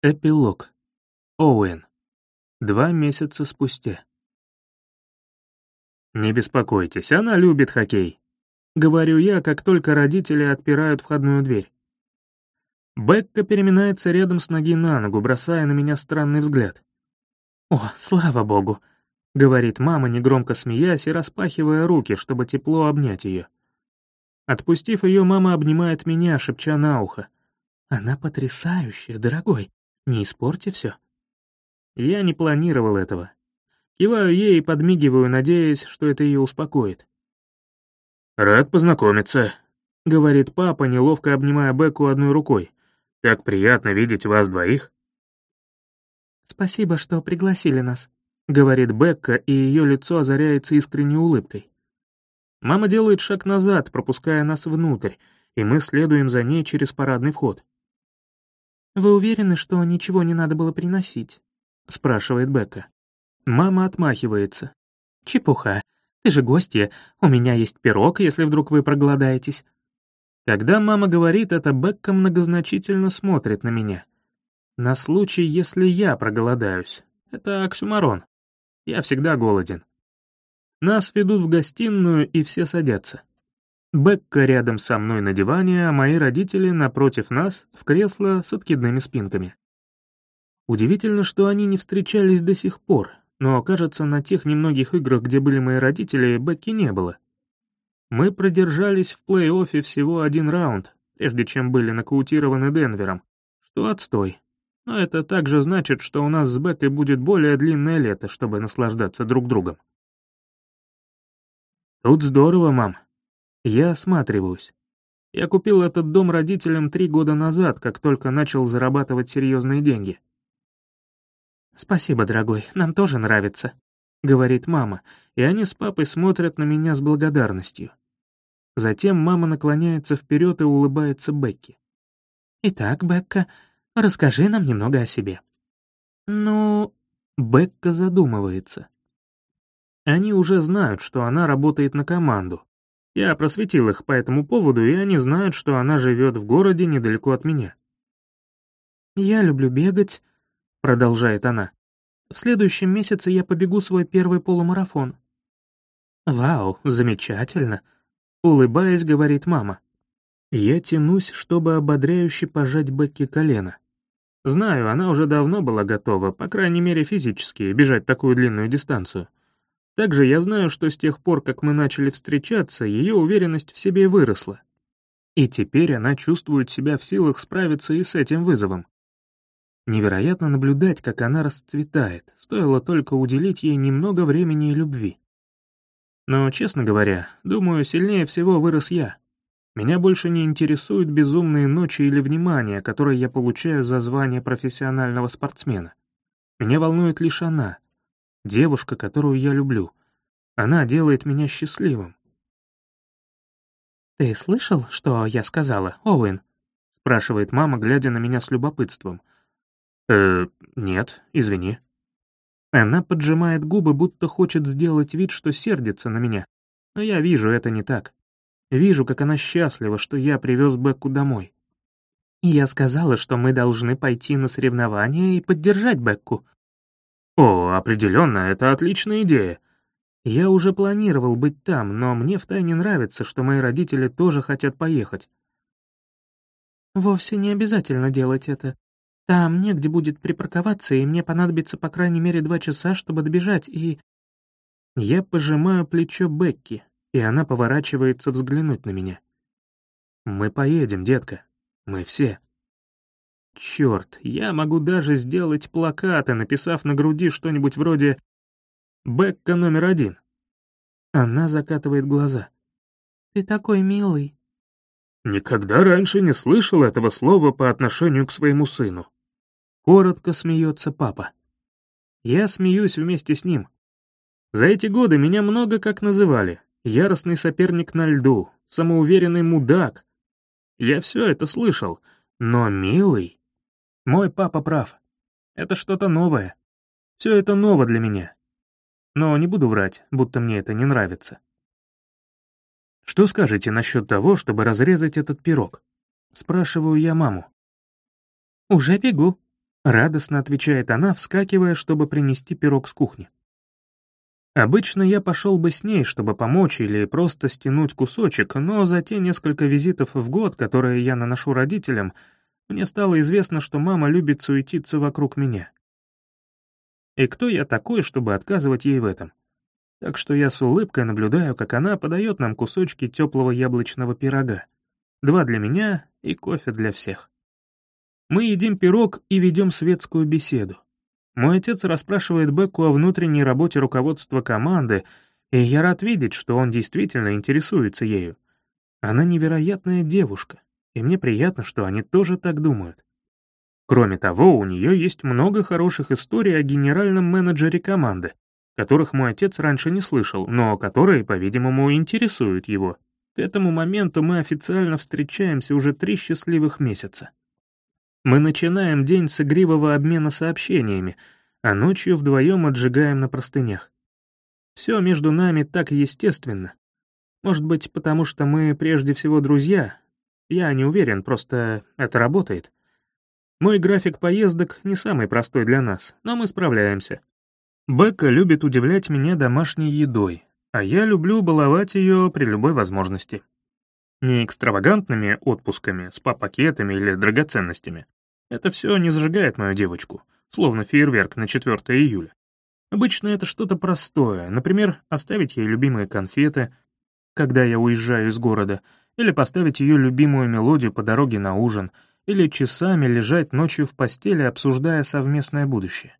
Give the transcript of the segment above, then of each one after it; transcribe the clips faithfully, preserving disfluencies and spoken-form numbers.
Эпилог. Оуэн. Два месяца спустя. «Не беспокойтесь, она любит хоккей», — говорю я, как только родители отпирают входную дверь. Бекка переминается рядом с ноги на ногу, бросая на меня странный взгляд. «О, слава богу», — говорит мама, негромко смеясь и распахивая руки, чтобы тепло обнять ее. Отпустив ее, мама обнимает меня, шепча на ухо. «Она потрясающая, дорогой. Не испорти все». Я не планировал этого. Киваю ей и подмигиваю, надеясь, что это ее успокоит. «Рад познакомиться», — говорит папа, неловко обнимая Бекку одной рукой. «Так приятно видеть вас двоих». «Спасибо, что пригласили нас», — говорит Бекка, и ее лицо озаряется искренней улыбкой. Мама делает шаг назад, пропуская нас внутрь, и мы следуем за ней через парадный вход. «Вы уверены, что ничего не надо было приносить?» — спрашивает Бекка. Мама отмахивается. «Чепуха. Ты же гостья. У меня есть пирог, если вдруг вы проголодаетесь». Когда мама говорит это, Бекка многозначительно смотрит на меня. На случай, если я проголодаюсь. Это оксюморон. Я всегда голоден. Нас ведут в гостиную, и все садятся. Бекка рядом со мной на диване, а мои родители напротив нас в кресло с откидными спинками. Удивительно, что они не встречались до сих пор, но, кажется, на тех немногих играх, где были мои родители, Бекки не было. Мы продержались в плей-оффе всего один раунд, прежде чем были нокаутированы Денвером, что отстой. Но это также значит, что у нас с Беккой будет более длинное лето, чтобы наслаждаться друг другом. «Тут здорово, мам». Я осматриваюсь. Я купил этот дом родителям три года назад, как только начал зарабатывать серьезные деньги. «Спасибо, дорогой, нам тоже нравится», — говорит мама, и они с папой смотрят на меня с благодарностью. Затем мама наклоняется вперед и улыбается Бекке. «Итак, Бекка, расскажи нам немного о себе». «Ну...» — Бекка задумывается. Они уже знают, что она работает на команду. Я просветил их по этому поводу, и они знают, что она живет в городе недалеко от меня. «Я люблю бегать», — продолжает она. «В следующем месяце я побегу свой первый полумарафон». «Вау, замечательно», — улыбаясь, говорит мама. Я тянусь, чтобы ободряюще пожать Бекке колено. Знаю, она уже давно была готова, по крайней мере физически, бежать такую длинную дистанцию. Также я знаю, что с тех пор, как мы начали встречаться, ее уверенность в себе выросла. И теперь она чувствует себя в силах справиться и с этим вызовом. Невероятно наблюдать, как она расцветает, стоило только уделить ей немного времени и любви. Но, честно говоря, думаю, сильнее всего вырос я. Меня больше не интересуют безумные ночи или внимание, которое я получаю за звание профессионального спортсмена. Меня волнует лишь она. Девушка, которую я люблю. Она делает меня счастливым. «Ты слышал, что я сказала, Оуэн?» — спрашивает мама, глядя на меня с любопытством. «Э, нет, извини». Она поджимает губы, будто хочет сделать вид, что сердится на меня. Но я вижу, это не так. Вижу, как она счастлива, что я привез Бекку домой. И я сказала, что мы должны пойти на соревнования и поддержать Бекку. О, определенно, это отличная идея. Я уже планировал быть там, но мне втайне нравится, что мои родители тоже хотят поехать. Вовсе не обязательно делать это. Там негде будет припарковаться, и мне понадобится по крайней мере два часа, чтобы добежать, и... Я пожимаю плечо Бекки, и она поворачивается взглянуть на меня. Мы поедем, детка. Мы все. Черт, я могу даже сделать плакаты, написав на груди что-нибудь вроде «Бекка номер один». Она закатывает глаза. «Ты такой милый». Никогда раньше не слышал этого слова по отношению к своему сыну. Коротко смеется папа. Я смеюсь вместе с ним. За эти годы меня много как называли. Яростный соперник на льду, самоуверенный мудак. Я все это слышал, но милый... Мой папа прав. Это что-то новое. Все это ново для меня. Но не буду врать, будто мне это не нравится. «Что скажете насчет того, чтобы разрезать этот пирог?» Спрашиваю я маму. «Уже бегу», Радостно отвечает она, вскакивая, чтобы принести пирог с кухни. Обычно я пошел бы с ней, чтобы помочь или просто стянуть кусочек, но за те несколько визитов в год, которые я наношу родителям, мне стало известно, что мама любит суетиться вокруг меня. И кто я такой, чтобы отказывать ей в этом? Так что я с улыбкой наблюдаю, как она подает нам кусочки теплого яблочного пирога. Два для меня и кофе для всех. Мы едим пирог и ведем светскую беседу. Мой отец расспрашивает Бекку о внутренней работе руководства команды, и я рад видеть, что он действительно интересуется ею. Она невероятная девушка, и мне приятно, что они тоже так думают. Кроме того, у нее есть много хороших историй о генеральном менеджере команды, которых мой отец раньше не слышал, но которые, по-видимому, интересуют его. К этому моменту мы официально встречаемся уже три счастливых месяца. Мы начинаем день с игривого обмена сообщениями, а ночью вдвоем отжигаем на простынях. Все между нами так естественно. Может быть, потому что мы прежде всего друзья? Я не уверен, просто это работает. Мой график поездок не самый простой для нас, но мы справляемся. Бекка любит удивлять меня домашней едой, а я люблю баловать ее при любой возможности. Не экстравагантными отпусками, спа-пакетами или драгоценностями. Это все не зажигает мою девочку, словно фейерверк на четвёртое июля. Обычно это что-то простое, например, оставить ей любимые конфеты, когда я уезжаю из города, или поставить ее любимую мелодию по дороге на ужин, или часами лежать ночью в постели, обсуждая совместное будущее.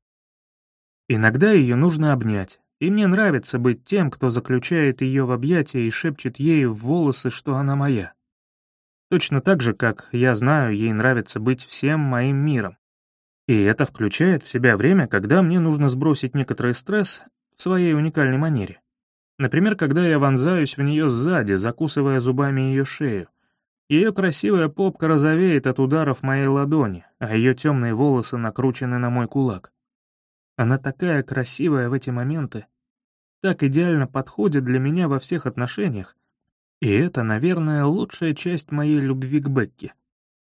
Иногда ее нужно обнять, и мне нравится быть тем, кто заключает ее в объятия и шепчет ей в волосы, что она моя. Точно так же, как я знаю, ей нравится быть всем моим миром. И это включает в себя время, когда мне нужно сбросить некоторый стресс в своей уникальной манере. Например, когда я вонзаюсь в нее сзади, закусывая зубами ее шею. Ее красивая попка розовеет от ударов моей ладони, а ее темные волосы накручены на мой кулак. Она такая красивая в эти моменты, так идеально подходит для меня во всех отношениях, и это, наверное, лучшая часть моей любви к Бекке.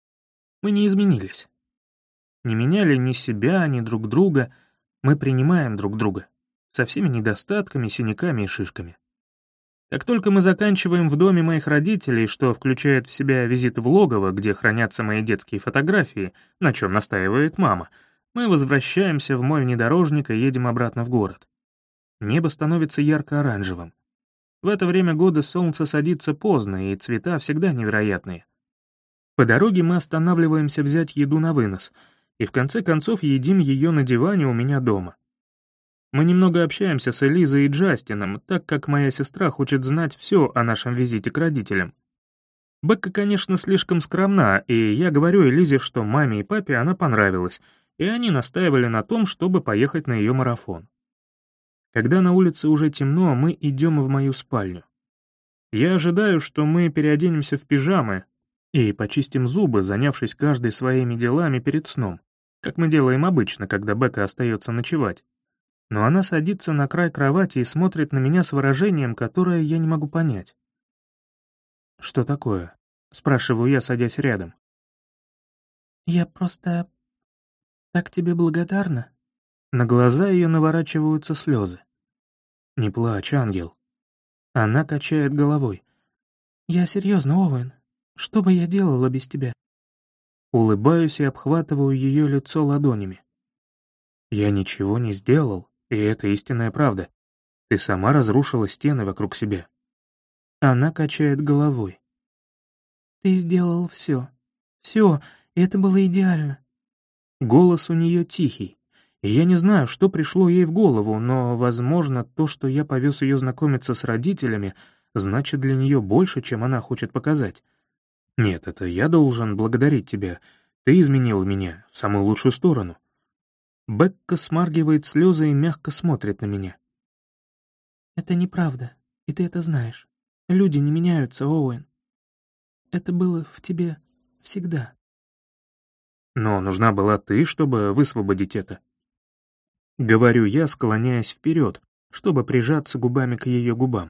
Мы не изменились. Не меняли ни себя, ни друг друга, мы принимаем друг друга, со всеми недостатками, синяками и шишками. Как только мы заканчиваем в доме моих родителей, что включает в себя визит в логово, где хранятся мои детские фотографии, на чем настаивает мама, мы возвращаемся в мой внедорожник и едем обратно в город. Небо становится ярко-оранжевым. В это время года солнце садится поздно, и цвета всегда невероятные. По дороге мы останавливаемся взять еду на вынос, и в конце концов едим ее на диване у меня дома. Мы немного общаемся с Элизой и Джастином, так как моя сестра хочет знать все о нашем визите к родителям. Бекка, конечно, слишком скромна, и я говорю Элизе, что маме и папе она понравилась, и они настаивали на том, чтобы поехать на ее марафон. Когда на улице уже темно, мы идем в мою спальню. Я ожидаю, что мы переоденемся в пижамы и почистим зубы, занявшись каждой своими делами перед сном, как мы делаем обычно, когда Бекка остается ночевать. Но она садится на край кровати и смотрит на меня с выражением, которое я не могу понять. «Что такое?» — спрашиваю я, садясь рядом. «Я просто так тебе благодарна». На глаза ее наворачиваются слезы. «Не плачь, ангел». Она качает головой. «Я серьезно, Оуэн. Что бы я делала без тебя?» Улыбаюсь и обхватываю ее лицо ладонями. «Я ничего не сделал, и это истинная правда. Ты сама разрушила стены вокруг себя». Она качает головой. «Ты сделал все. Все, и это было идеально». Голос у нее тихий. И я не знаю, что пришло ей в голову, но, возможно, то, что я повез ее знакомиться с родителями, значит для нее больше, чем она хочет показать. Нет, это я должен благодарить тебя. Ты изменил меня в самую лучшую сторону. Бекка смаргивает слезы и мягко смотрит на меня. «Это неправда, и ты это знаешь. Люди не меняются, Оуэн. Это было в тебе всегда». Но нужна была ты, чтобы высвободить это. Говорю я, склоняясь вперед, чтобы прижаться губами к ее губам.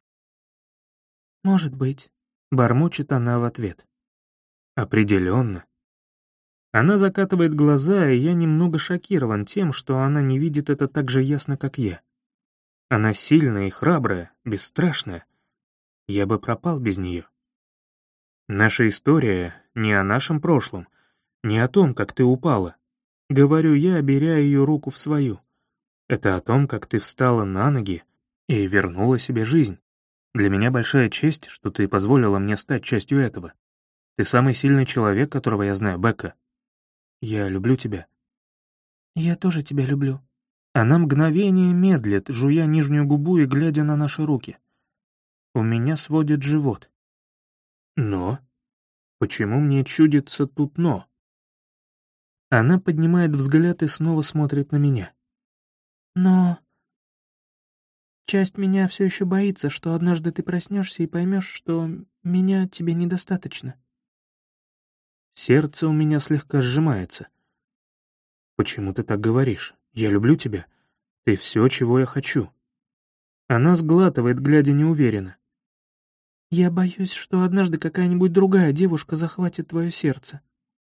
«Может быть», — бормочет она в ответ. Определенно. Она закатывает глаза, и я немного шокирован тем, что она не видит это так же ясно, как я. Она сильная и храбрая, бесстрашная. Я бы пропал без нее. Наша история не о нашем прошлом, не о том, как ты упала. Говорю я, беря ее руку в свою. Это о том, как ты встала на ноги и вернула себе жизнь. Для меня большая честь, что ты позволила мне стать частью этого. Ты самый сильный человек, которого я знаю, Бекка. Я люблю тебя. Я тоже тебя люблю. Она мгновение медлит, жуя нижнюю губу и глядя на наши руки. У меня сводит живот. Но? Почему мне чудится тут «но»? Она поднимает взгляд и снова смотрит на меня. Но... Часть меня все еще боится, что однажды ты проснешься и поймешь, что меня тебе недостаточно. Сердце у меня слегка сжимается. Почему ты так говоришь? Я люблю тебя. Ты все, чего я хочу. Она сглатывает, глядя неуверенно. Я боюсь, что однажды какая-нибудь другая девушка захватит твое сердце.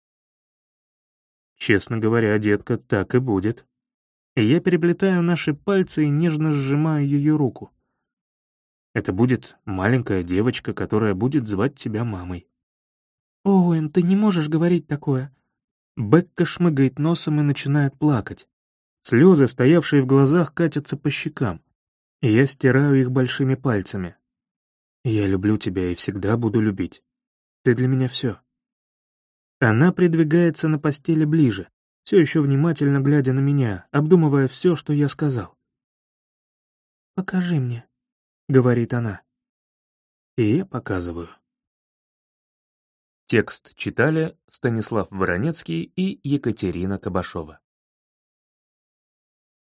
Честно говоря, детка, так и будет. Я переплетаю наши пальцы и нежно сжимаю ее руку. Это будет маленькая девочка, которая будет звать тебя мамой. Оуэн, ты не можешь говорить такое. Бекка шмыгает носом и начинает плакать. Слезы, стоявшие в глазах, катятся по щекам. Я стираю их большими пальцами. Я люблю тебя и всегда буду любить. Ты для меня все. Она придвигается на постели ближе, все еще внимательно глядя на меня, обдумывая все, что я сказал. «Покажи мне», — говорит она. И я показываю. Текст читали Станислав Воронецкий и Екатерина Кабашова.